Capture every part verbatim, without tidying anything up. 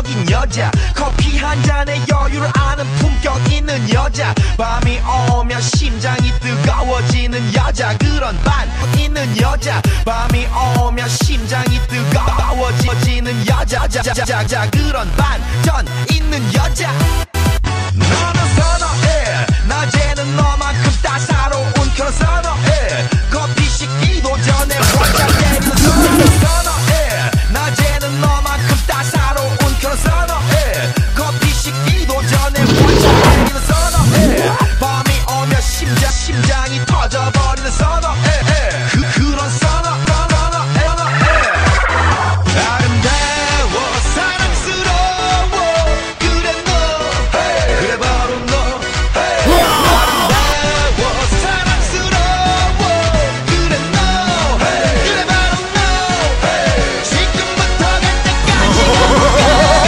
매력적인 여자 커피 한 잔에 여유를 아는 품격 있는 여자 밤이 오면 심장이 뜨거워지는 여자 그런 반 있는 여자 밤이 오면 심장이 뜨거워지는 여자 자자자자 그런 반전 있는 여자 너는 선어해 낮에는 너만큼 따사로운 그런 선어해 커피 식기도 전에 활짝 내리는 선어해 낮에는 너만큼 따사로운 그런 선어해 커피 식기도 전에 활짝 내리는 선어해 밤이 오면 심장, 심장이 터져버리는 선어해 그, 그런 선어 선어해 아름다워 사랑스러워 그래 너 그래 바로 너 아름다워 사랑스러워 그래 너 그래 바로 너 지금부터 갈 때까지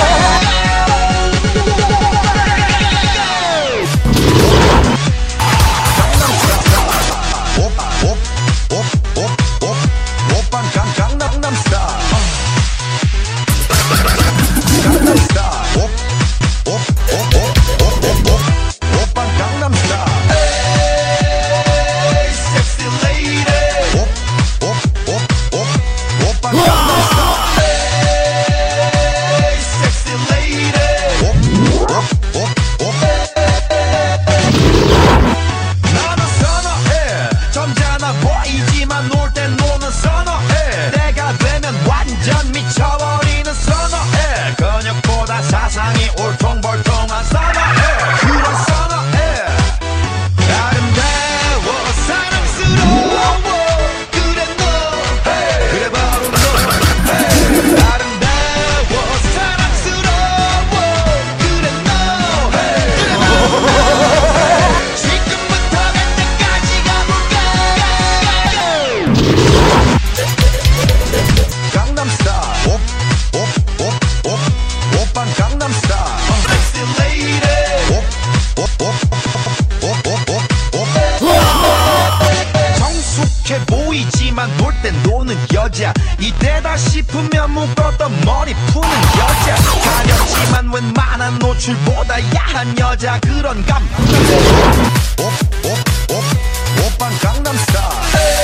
사상이 울퉁불퉁한 선어해 그런 선어해 아름다워 사랑스러워 그래 너 그래 바로 너 아름다워 사랑스러워 그래 너 그래 바로 너 지금부터 갈 때까지 가볼까 강남스타일 오빤 강남스타일 Sexy lady 성숙해 보이지만 놀 땐 노는 여자 이때다 싶으면 묶었던 머리 푸는 여자 가렸지만 웬만한 노출보다 야한 여자 그런 감 오빤 강남스타일